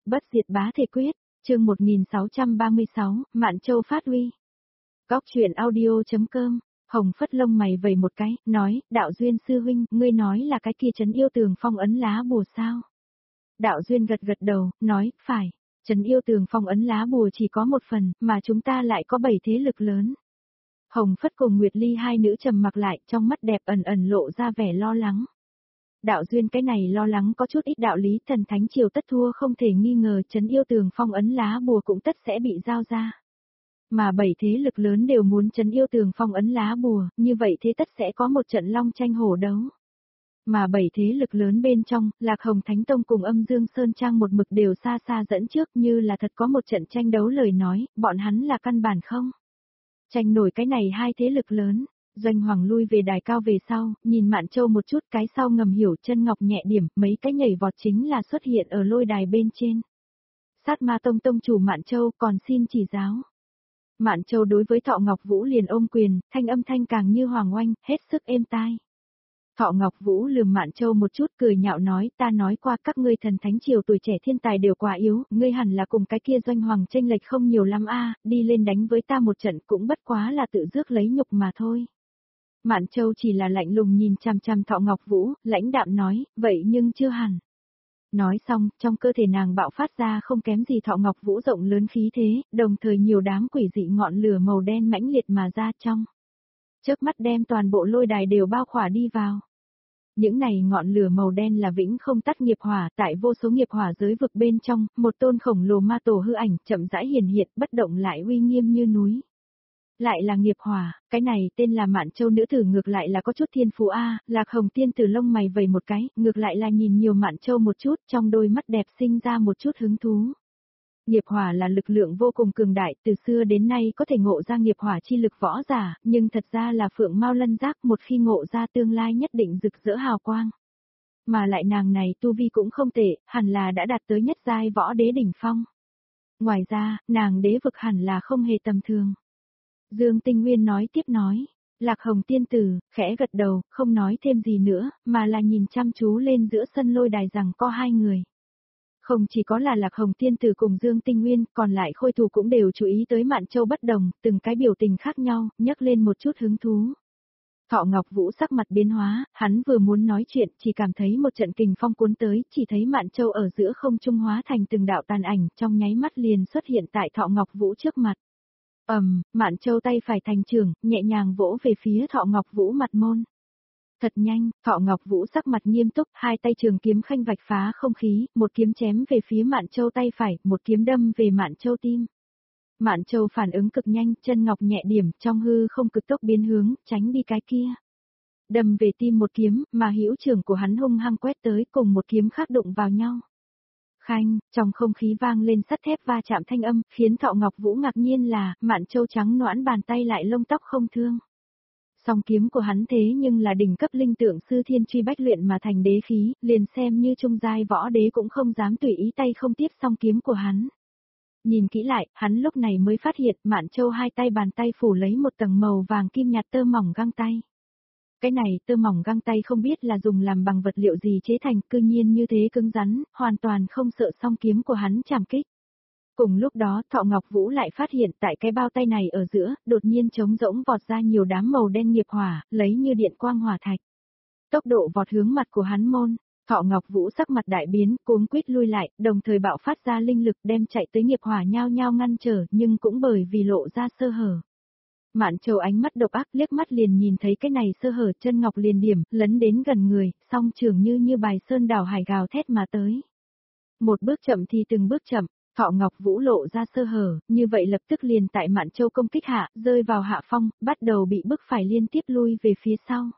Bất diệt bá thể quyết, chương 1636, Mạn Châu phát uy. Góc truyện audio.com, Hồng phất lông mày vẩy một cái, nói, đạo duyên sư huynh, ngươi nói là cái kia trấn yêu tường phong ấn lá bùa sao? Đạo duyên gật gật đầu, nói, phải, trấn yêu tường phong ấn lá bùa chỉ có một phần, mà chúng ta lại có 7 thế lực lớn. Hồng phất cùng Nguyệt Ly hai nữ trầm mặc lại, trong mắt đẹp ẩn ẩn lộ ra vẻ lo lắng. Đạo duyên cái này lo lắng có chút ít đạo lý, thần thánh triều tất thua không thể nghi ngờ, trấn yêu tường phong ấn lá bùa cũng tất sẽ bị giao ra. Mà 7 thế lực lớn đều muốn trấn yêu tường phong ấn lá bùa, như vậy thế tất sẽ có một trận long tranh hổ đấu. Mà 7 thế lực lớn bên trong, Lạc Hồng Thánh Tông cùng Âm Dương Sơn Trang một mực đều xa xa dẫn trước, như là thật có một trận tranh đấu lời nói, bọn hắn là căn bản không tranh nổi cái này hai thế lực lớn. Doanh Hoàng lui về đài cao về sau, nhìn Mạn Châu một chút, cái sau ngầm hiểu, chân ngọc nhẹ điểm, mấy cái nhảy vọt chính là xuất hiện ở lôi đài bên trên. Sát Ma Tông tông chủ Mạn Châu còn xin chỉ giáo. Mạn Châu đối với Thọ Ngọc Vũ liền ôm quyền, thanh âm thanh càng như hoàng oanh, hết sức êm tai. Thọ Ngọc Vũ lườm Mạn Châu một chút, cười nhạo nói, ta nói qua các ngươi thần thánh triều tuổi trẻ thiên tài đều quá yếu, ngươi hẳn là cùng cái kia Doanh Hoàng chênh lệch không nhiều lắm a, đi lên đánh với ta một trận cũng bất quá là tự rước lấy nhục mà thôi. Mạn Châu chỉ là lạnh lùng nhìn chằm chằm Thọ Ngọc Vũ, lãnh đạm nói, vậy nhưng chưa hẳn. Nói xong, trong cơ thể nàng bạo phát ra không kém gì Thọ Ngọc Vũ rộng lớn khí thế, đồng thời nhiều đám quỷ dị ngọn lửa màu đen mãnh liệt mà ra trong. Chớp mắt đem toàn bộ lôi đài đều bao khỏa đi vào. Những này ngọn lửa màu đen là vĩnh không tắt nghiệp hỏa, tại vô số nghiệp hỏa giới vực bên trong, một tôn khổng lồ ma tổ hư ảnh chậm rãi hiển hiện, bất động lại uy nghiêm như núi. Lại là nghiệp hỏa, cái này tên là Mạn Châu nữ tử ngược lại là có chút thiên phú a, Lạc Hồng tiên tử lông mày vẩy một cái, ngược lại là nhìn nhiều Mạn Châu một chút, trong đôi mắt đẹp sinh ra một chút hứng thú. Nghiệp hỏa là lực lượng vô cùng cường đại, từ xưa đến nay có thể ngộ ra nghiệp hỏa chi lực võ giả, nhưng thật ra là Phượng Mao Lân Giác, một khi ngộ ra tương lai nhất định rực rỡ hào quang. Mà lại nàng này tu vi cũng không tệ, hẳn là đã đạt tới nhất giai võ đế đỉnh phong. Ngoài ra, nàng đế vực hẳn là không hề tầm thường. Dương Tinh Nguyên nói tiếp nói, Lạc Hồng tiên tử, khẽ gật đầu, không nói thêm gì nữa, mà là nhìn chăm chú lên giữa sân lôi đài rằng có hai người. Không chỉ có là Lạc Hồng tiên tử cùng Dương Tinh Nguyên, còn lại khôi thủ cũng đều chú ý tới Mạn Châu bất đồng, từng cái biểu tình khác nhau, nhấc lên một chút hứng thú. Thọ Ngọc Vũ sắc mặt biến hóa, hắn vừa muốn nói chuyện, chỉ cảm thấy một trận kình phong cuốn tới, chỉ thấy Mạn Châu ở giữa không trung hóa thành từng đạo tàn ảnh, trong nháy mắt liền xuất hiện tại Thọ Ngọc Vũ trước mặt. Mạn Châu tay phải thành trưởng, nhẹ nhàng vỗ về phía Thọ Ngọc Vũ mặt môn. Thật nhanh, Thọ Ngọc Vũ sắc mặt nghiêm túc, hai tay trường kiếm khanh vạch phá không khí, một kiếm chém về phía Mạn Châu tay phải, một kiếm đâm về Mạn Châu tim. Mạn Châu phản ứng cực nhanh, chân ngọc nhẹ điểm, trong hư không cực tốc biến hướng, tránh đi cái kia. Đâm về tim một kiếm, mà hữu trưởng của hắn hung hăng quét tới, cùng một kiếm khác đụng vào nhau. Khanh, trong không khí vang lên sắt thép va chạm thanh âm, khiến Thọ Ngọc Vũ ngạc nhiên là, Mạn Châu trắng noãn bàn tay lại lông tóc không thương. Song kiếm của hắn thế nhưng là đỉnh cấp linh tượng sư thiên truy bách luyện mà thành đế khí, liền xem như trung giai võ đế cũng không dám tùy ý tay không tiếp song kiếm của hắn. Nhìn kỹ lại, hắn lúc này mới phát hiện Mạn Châu hai tay bàn tay phủ lấy một tầng màu vàng kim nhạt tơ mỏng găng tay. Cái này tơ mỏng găng tay không biết là dùng làm bằng vật liệu gì chế thành, cư nhiên như thế cứng rắn, hoàn toàn không sợ song kiếm của hắn chạm kích. Cùng lúc đó, Thọ Ngọc Vũ lại phát hiện tại cái bao tay này ở giữa, đột nhiên trống rỗng vọt ra nhiều đám màu đen nghiệp hỏa, lấy như điện quang hỏa thạch. Tốc độ vọt hướng mặt của hắn môn, Thọ Ngọc Vũ sắc mặt đại biến, cuống quýt lui lại, đồng thời bạo phát ra linh lực đem chạy tới nghiệp hỏa nhao nhao ngăn trở, nhưng cũng bởi vì lộ ra sơ hở. Mạn Châu ánh mắt độc ác liếc mắt liền nhìn thấy cái này sơ hở, chân ngọc liền điểm, lấn đến gần người, song trường như bài sơn đảo hải gào thét mà tới. Một bước chậm thì từng bước chậm, Thọ Ngọc Vũ lộ ra sơ hở, như vậy lập tức liền tại Mạn Châu công kích hạ, rơi vào hạ phong, bắt đầu bị bức phải liên tiếp lui về phía sau.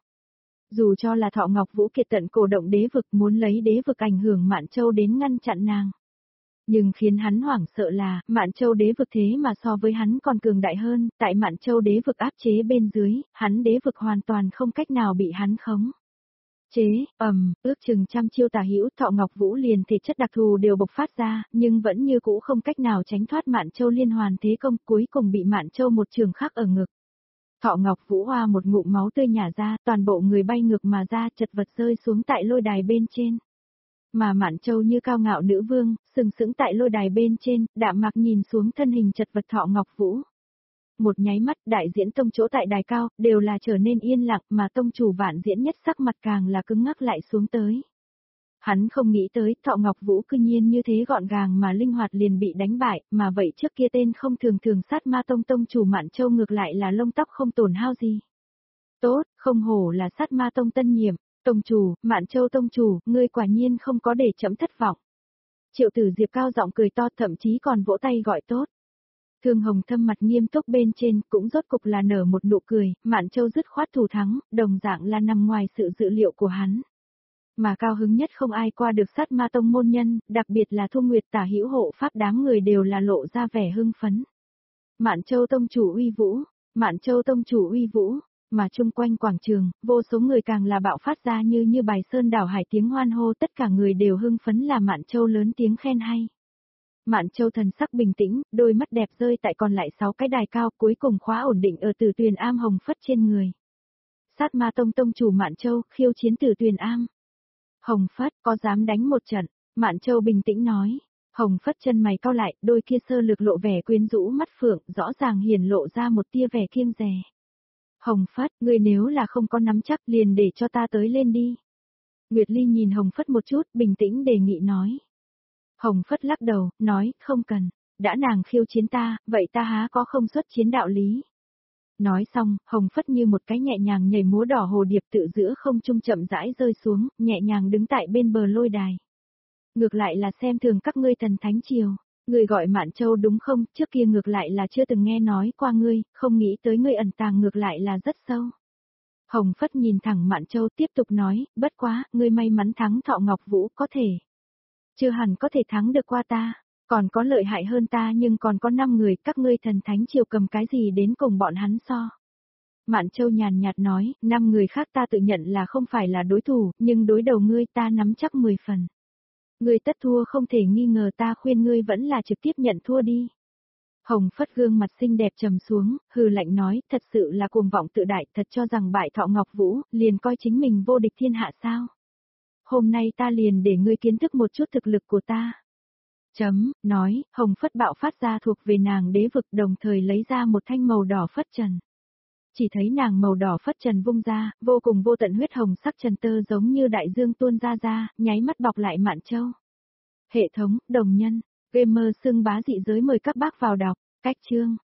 Dù cho là Thọ Ngọc Vũ kiệt tận cổ động đế vực muốn lấy đế vực ảnh hưởng Mạn Châu đến ngăn chặn nàng. Nhưng khiến hắn hoảng sợ là, Mạn Châu đế vực thế mà so với hắn còn cường đại hơn, tại Mạn Châu đế vực áp chế bên dưới, hắn đế vực hoàn toàn không cách nào bị hắn khống chế. Ước chừng trăm chiêu tà hữu, Thọ Ngọc Vũ liền thể chất đặc thù đều bộc phát ra, nhưng vẫn như cũ không cách nào tránh thoát Mạn Châu liên hoàn thế công, cuối cùng bị Mạn Châu một trường khắc ở ngực. Thọ Ngọc Vũ hoa một ngụm máu tươi nhả ra, toàn bộ người bay ngược mà ra, chật vật rơi xuống tại lôi đài bên trên. Mà Mạn Châu như cao ngạo nữ vương, sừng sững tại lôi đài bên trên, đạm mạc nhìn xuống thân hình chật vật Thọ Ngọc Vũ. Một nháy mắt, đại diễn tông chỗ tại đài cao, đều là trở nên yên lặng, mà tông chủ Vạn Diễn Nhất sắc mặt càng là cứng ngắc lại xuống tới. Hắn không nghĩ tới, Thọ Ngọc Vũ cư nhiên như thế gọn gàng mà linh hoạt liền bị đánh bại, mà vậy trước kia tên không thường thường sát ma tông tông chủ Mạn Châu ngược lại là lông tóc không tổn hao gì. Tốt, không hổ là sát ma tông tân nhiệm, tông chủ, Mạn Châu tông chủ, ngươi quả nhiên không có để chấm thất vọng. Triệu Tử Diệp cao giọng cười to, thậm chí còn vỗ tay gọi tốt. Thương Hồng Thâm mặt nghiêm túc bên trên, cũng rốt cục là nở một nụ cười, Mạn Châu dứt khoát thủ thắng, đồng dạng là nằm ngoài sự dự liệu của hắn. Mà cao hứng nhất không ai qua được sát ma tông môn nhân, đặc biệt là Thu Nguyệt Tả Hữu hộ pháp đám người đều là lộ ra vẻ hưng phấn. Mạn Châu tông chủ uy vũ, Mạn Châu tông chủ uy vũ, mà chung quanh quảng trường, vô số người càng là bạo phát ra như bài sơn đảo hải tiếng hoan hô, tất cả người đều hưng phấn là Mạn Châu lớn tiếng khen hay. Mạn Châu thần sắc bình tĩnh, đôi mắt đẹp rơi tại còn lại 6 cái đài cao, cuối cùng khóa ổn định ở Tử Tuyền Am Hồng Phất trên người. Sát ma tông tông chủ Mạn Châu, khiêu chiến Tử Tuyền Am. Hồng Phất, có dám đánh một trận? Mạn Châu bình tĩnh nói. Hồng Phất chân mày cau lại, đôi kia sơ lược lộ vẻ quyến rũ mắt phượng, rõ ràng hiển lộ ra một tia vẻ kiêng dè. Hồng Phất, ngươi nếu là không có nắm chắc liền để cho ta tới lên đi. Nguyệt Ly nhìn Hồng Phất một chút, bình tĩnh đề nghị nói. Hồng Phất lắc đầu, nói, không cần, đã nàng khiêu chiến ta, vậy ta há có không xuất chiến đạo lý. Nói xong, Hồng Phất như một cái nhẹ nhàng nhảy múa đỏ hồ điệp tự giữa không trung chậm rãi rơi xuống, nhẹ nhàng đứng tại bên bờ lôi đài. Ngược lại là xem thường các ngươi thần thánh triều, ngươi gọi Mạn Châu đúng không, trước kia ngược lại là chưa từng nghe nói qua ngươi, không nghĩ tới ngươi ẩn tàng ngược lại là rất sâu. Hồng Phất nhìn thẳng Mạn Châu tiếp tục nói, bất quá, ngươi may mắn thắng Thọ Ngọc Vũ có thể. Chưa hẳn có thể thắng được qua ta, còn có lợi hại hơn ta nhưng còn có 5 người, các ngươi thần thánh triều cầm cái gì đến cùng bọn hắn so. Mạn Châu nhàn nhạt nói, 5 người khác ta tự nhận là không phải là đối thủ, nhưng đối đầu ngươi ta nắm chắc 10 phần. Ngươi tất thua không thể nghi ngờ, ta khuyên ngươi vẫn là trực tiếp nhận thua đi. Hồng Phất gương mặt xinh đẹp trầm xuống, hừ lạnh nói, thật sự là cuồng vọng tự đại, thật cho rằng bại Thọ Ngọc Vũ, liền coi chính mình vô địch thiên hạ sao. Hôm nay ta liền để ngươi kiến thức một chút thực lực của ta. Nói, Hồng Phất bạo phát ra thuộc về nàng đế vực, đồng thời lấy ra một thanh màu đỏ phất trần. Chỉ thấy nàng màu đỏ phất trần vung ra, vô cùng vô tận huyết hồng sắc trần tơ giống như đại dương tuôn ra, nháy mắt bọc lại Mạn Châu. Hệ thống, đồng nhân, gamer xưng bá dị giới mời các bác vào đọc, cách chương.